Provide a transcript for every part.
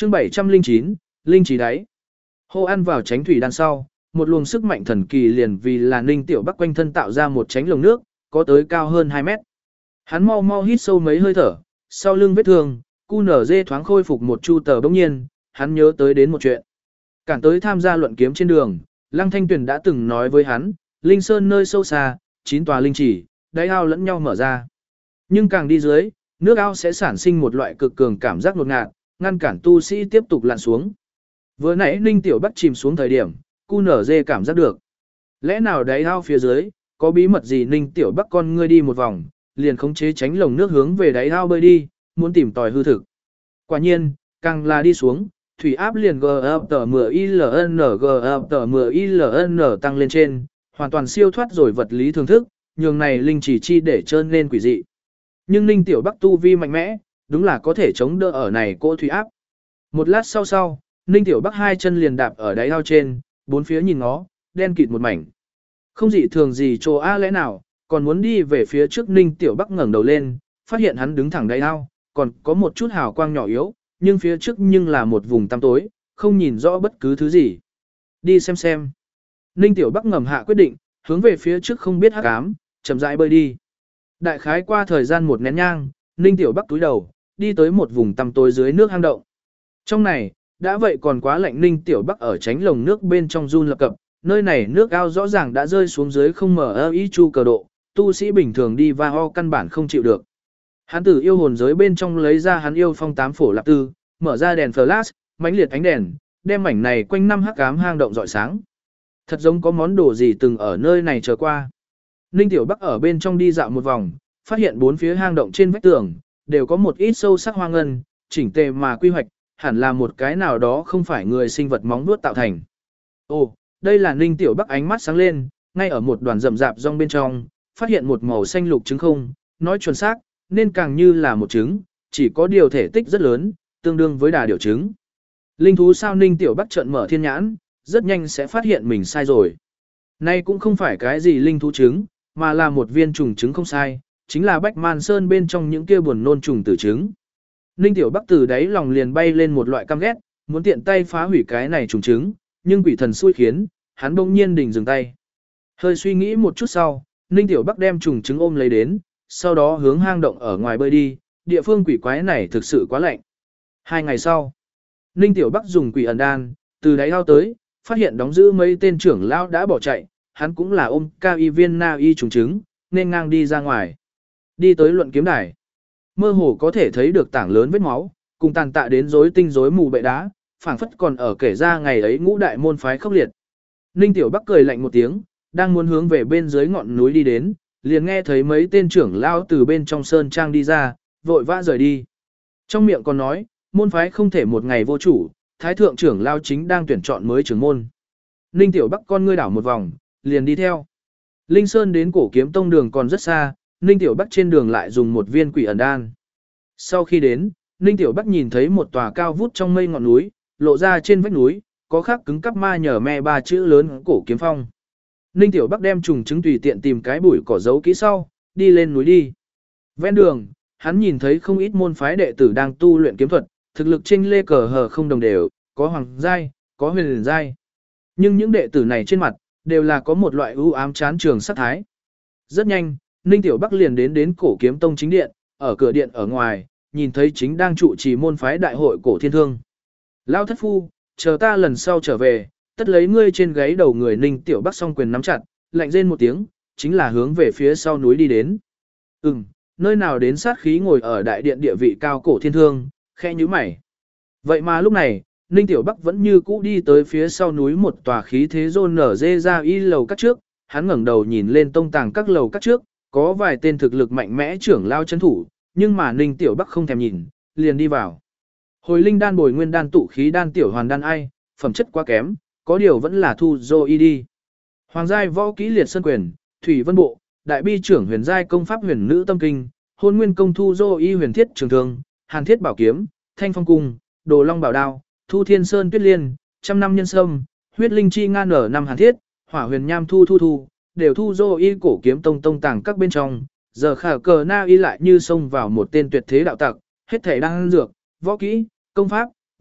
Chương 709, linh trí đáy. Hô ăn vào tránh thủy đan sau, một luồng sức mạnh thần kỳ liền vì là Ninh Tiểu Bắc quanh thân tạo ra một tránh lồng nước, có tới cao hơn 2 mét. Hắn mau mau hít sâu mấy hơi thở, sau lưng vết thương, QNZ thoáng khôi phục một chu tờ bỗng nhiên, hắn nhớ tới đến một chuyện. Cản tới tham gia luận kiếm trên đường, Lăng Thanh Tuyền đã từng nói với hắn, Linh Sơn nơi sâu xa, 9 tòa linh chỉ, đáy ao lẫn nhau mở ra. Nhưng càng đi dưới, nước ao sẽ sản sinh một loại cực cường cảm giác ngột ngạt, ngăn cản tu sĩ tiếp tục lặn xuống. Vừa nãy Ninh Tiểu Bắc chìm xuống thời điểm, QNZ cảm giác được. Lẽ nào đáy ao phía dưới, có bí mật gì? Ninh Tiểu Bắc con ngươi đi một vòng, liền khống chế tránh lồng nước hướng về đáy ao bơi đi, muốn tìm tòi hư thực. Quả nhiên, càng là đi xuống, thủy áp liền GFTMILN tăng lên trên, hoàn toàn siêu thoát rồi vật lý thường thức, nhường này linh chỉ chi để trơn lên quỷ dị. Nhưng Ninh Tiểu Bắc tu vi mạnh mẽ, đúng là có thể chống đỡ ở này cỗ thủy áp. Một lát sau, Ninh Tiểu Bắc hai chân liền đạp ở đáy ao trên, bốn phía nhìn ngó, đen kịt một mảnh. Không dị thường gì chỗ lẽ nào, còn muốn đi về phía trước. Ninh Tiểu Bắc ngẩng đầu lên, phát hiện hắn đứng thẳng đáy ao, còn có một chút hào quang nhỏ yếu, nhưng phía trước nhưng là một vùng tăm tối, không nhìn rõ bất cứ thứ gì. Đi xem. Ninh Tiểu Bắc ngầm hạ quyết định, hướng về phía trước không biết hắc ám, chậm rãi bơi đi. Đại khái qua thời gian một nén nhang, Ninh Tiểu Bắc túi đầu, đi tới một vùng tăm tối dưới nước hang động. Trong này, đã vậy còn quá lạnh. Ninh Tiểu Bắc ở tránh lồng nước bên trong run lập cập, nơi này nước ao rõ ràng đã rơi xuống dưới không mở ý chu cờ độ, tu sĩ bình thường đi va ho căn bản không chịu được. Hắn từ yêu hồn giới bên trong lấy ra hắn yêu phong 8 phổ lạp tư, mở ra đèn flash, mãnh liệt ánh đèn, đem mảnh này quanh năm hắc ám hang động rọi sáng. Thật giống có món đồ gì từng ở nơi này chờ qua. Ninh Tiểu Bắc ở bên trong đi dạo một vòng, phát hiện bốn phía hang động trên vách tường đều có một ít sâu sắc hoa ngân, chỉnh tề mà quy hoạch, hẳn là một cái nào đó không phải người sinh vật móng vuốt tạo thành. Ồ, đây là Ninh Tiểu Bắc ánh mắt sáng lên, ngay ở một đoàn rậm rạp rong bên trong, phát hiện một màu xanh lục trứng không, nói chuẩn xác, nên càng như là một trứng, chỉ có điều thể tích rất lớn, tương đương với đà điểu trứng. Linh thú sao? Ninh Tiểu Bắc trợn mở thiên nhãn, rất nhanh sẽ phát hiện mình sai rồi. Nay cũng không phải cái gì linh thú trứng, mà là một viên trùng trứng không sai, chính là Bách Man Sơn bên trong những kia buồn nôn trùng tử trứng. Ninh Tiểu Bắc từ đáy lòng liền bay lên một loại căm ghét, muốn tiện tay phá hủy cái này trùng trứng, nhưng quỷ thần xui khiến, hắn bỗng nhiên đình dừng tay. Hơi suy nghĩ một chút sau, Ninh Tiểu Bắc đem trùng trứng ôm lấy đến, sau đó hướng hang động ở ngoài bơi đi, địa phương quỷ quái này thực sự quá lạnh. 2 ngày sau, Ninh Tiểu Bắc dùng quỷ ẩn đan, từ đáy ao tới, phát hiện đóng giữ mấy tên trưởng lão đã bỏ chạy, hắn cũng là ôm cao y viên na y trùng trứng, nên ngang đi ra ngoài. Đi tới luận kiếm đài, mơ hồ có thể thấy được tảng lớn vết máu, cùng tàn tạ đến rối tinh rối mù bệ đá, phảng phất còn ở kể ra ngày ấy ngũ đại môn phái khốc liệt. Ninh Tiểu Bắc cười lạnh một tiếng, đang muốn hướng về bên dưới ngọn núi đi đến, liền nghe thấy mấy tên trưởng lão từ bên trong sơn trang đi ra, vội vã rời đi. Trong miệng còn nói, môn phái không thể một ngày vô chủ, thái thượng trưởng lão chính đang tuyển chọn mới trưởng môn. Ninh Tiểu Bắc con ngươi đảo một vòng, liền đi theo. Linh Sơn đến Cổ Kiếm Tông đường còn rất xa, Ninh Tiểu Bắc trên đường lại dùng một viên quỷ ẩn đan. Sau khi đến, Ninh Tiểu Bắc nhìn thấy một tòa cao vút trong mây ngọn núi, lộ ra trên vách núi, có khắc cứng cắp ma nhờ me 3 chữ lớn Cổ Kiếm Phong. Ninh Tiểu Bắc đem trùng trứng tùy tiện tìm cái bụi cỏ giấu kỹ sau, đi lên núi đi. Ven đường, hắn nhìn thấy không ít môn phái đệ tử đang tu luyện kiếm thuật, thực lực chênh lê cờ hờ không đồng đều, có hoàng giai, có huyền giai. Nhưng những đệ tử này trên mặt, đều là có một loại ưu ám chán trường sát thái. Rất nhanh, Ninh Tiểu Bắc liền đến Cổ Kiếm Tông chính điện, ở cửa điện ở ngoài, nhìn thấy chính đang trụ trì môn phái đại hội Cổ Thiên Thương. Lao thất phu, chờ ta lần sau trở về, tất lấy ngươi trên gáy đầu người. Ninh Tiểu Bắc song quyền nắm chặt, lạnh rên một tiếng, chính là hướng về phía sau núi đi đến. Nơi nào đến sát khí ngồi ở đại điện địa vị cao Cổ Thiên Thương, khẽ nhíu mày. Vậy mà lúc này, Ninh Tiểu Bắc vẫn như cũ đi tới phía sau núi một tòa khí thế rôn nở dê ra y lầu các trước, hắn ngẩng đầu nhìn lên tông tàng các lầu các trước, có vài tên thực lực mạnh mẽ trưởng lao chấn thủ, nhưng mà Ninh Tiểu Bắc không thèm nhìn, liền đi vào. Hồi linh đan bồi nguyên đan tụ khí đan tiểu hoàn đan ai, phẩm chất quá kém, có điều vẫn là thu dô y đi. Hoàng giai võ kỹ liệt sơn quyền, thủy vân bộ, đại bi trưởng huyền giai công pháp huyền nữ tâm kinh, hôn nguyên công thu dô y huyền thiết trường thương, hàn thiết bảo kiếm, thanh phong cung, đồ long bảo đao, thu thiên sơn tuyết liên, trăm năm nhân sâm, huyết linh chi ngan ở năm hàn thiết, hỏa huyền nham thu, đều thu dô y Cổ Kiếm Tông tông tàng các bên trong, giờ khả cờ na y lại như xông vào một tên tuyệt thế đạo tặc, hết thể đang dược, võ kỹ, công pháp,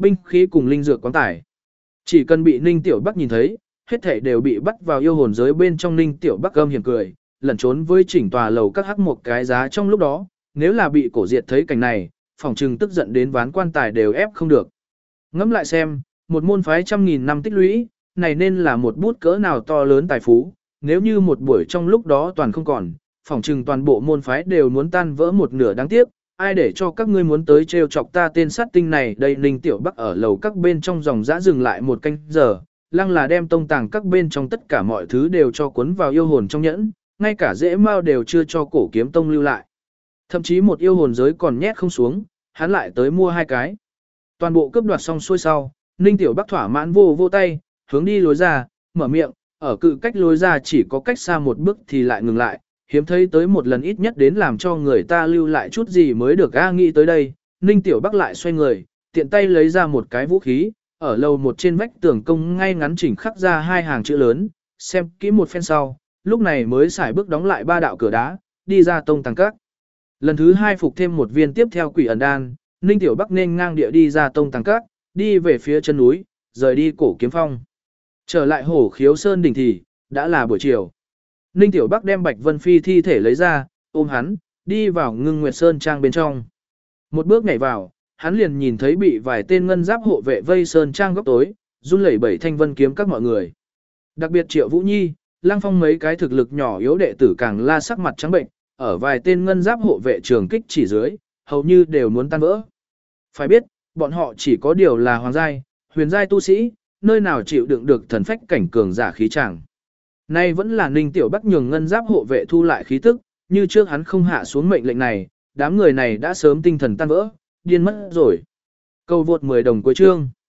binh khí cùng linh dược quán tải. Chỉ cần bị Ninh Tiểu Bắc nhìn thấy, hết thảy đều bị bắt vào yêu hồn giới bên trong. Ninh Tiểu Bắc âm hiểm cười, lẩn trốn với chỉnh tòa lầu các hắc một cái giá trong lúc đó, nếu là bị Cổ Diệt thấy cảnh này, phỏng chừng tức giận đến ván quan tài đều ép không được. Ngẫm lại xem, một môn phái 100.000 năm tích lũy, này nên là một bút cỡ nào to lớn tài phú, nếu như một buổi trong lúc đó toàn không còn, phỏng chừng toàn bộ môn phái đều muốn tan vỡ một nửa. Đáng tiếc, ai để cho các ngươi muốn tới trêu chọc ta tên sát tinh này đây. Ninh Tiểu Bắc ở lầu các bên trong dòng dã dừng lại một canh giờ, lăng là đem tông tàng các bên trong tất cả mọi thứ đều cho cuốn vào yêu hồn trong nhẫn, ngay cả rễ mao đều chưa cho Cổ Kiếm Tông lưu lại. Thậm chí một yêu hồn giới còn nhét không xuống, hắn lại tới mua 2 cái. Toàn bộ cướp đoạt xong xuôi sau, Ninh Tiểu Bắc thỏa mãn vô tay, hướng đi lối ra, mở miệng, ở cự cách lối ra chỉ có cách xa một bước thì lại ngừng lại, hiếm thấy tới một lần ít nhất đến làm cho người ta lưu lại chút gì mới được. Nghĩ tới đây, Ninh Tiểu Bắc lại xoay người, tiện tay lấy ra một cái vũ khí, ở lầu một trên vách tường công ngay ngắn chỉnh khắc ra 2 hàng chữ lớn, xem kỹ một phen sau, lúc này mới xài bước đóng lại 3 đạo cửa đá, đi ra tông tàng các. Lần thứ 2 phục thêm một viên tiếp theo quỷ ẩn đan, Ninh Tiểu Bắc nên ngang địa đi ra tông tàng các, đi về phía chân núi, rời đi Cổ Kiếm Phong. Trở lại Hổ Khiếu Sơn đỉnh thì, đã là buổi chiều. Ninh Tiểu Bắc đem Bạch Vân Phi thi thể lấy ra, ôm hắn, đi vào Ngưng Nguyệt Sơn Trang bên trong. Một bước nhảy vào, hắn liền nhìn thấy bị vài tên ngân giáp hộ vệ vây Sơn Trang góc tối, run lẩy bẩy thanh vân kiếm các mọi người. Đặc biệt Triệu Vũ Nhi, Lăng Phong mấy cái thực lực nhỏ yếu đệ tử càng la sắc mặt trắng bệnh, ở vài tên ngân giáp hộ vệ trường kích chỉ dưới, hầu như đều muốn tan vỡ. Phải biết, bọn họ chỉ có điều là hoàng giai, huyền giai tu sĩ, nơi nào chịu đựng được thần phách cảnh cường giả khí tràng. Nay vẫn là Ninh Tiểu Bắc nhường ngân giáp hộ vệ thu lại khí tức, như trước hắn không hạ xuống mệnh lệnh này, đám người này đã sớm tinh thần tan vỡ, điên mất rồi. Câu vượt 10 đồng cuối chương.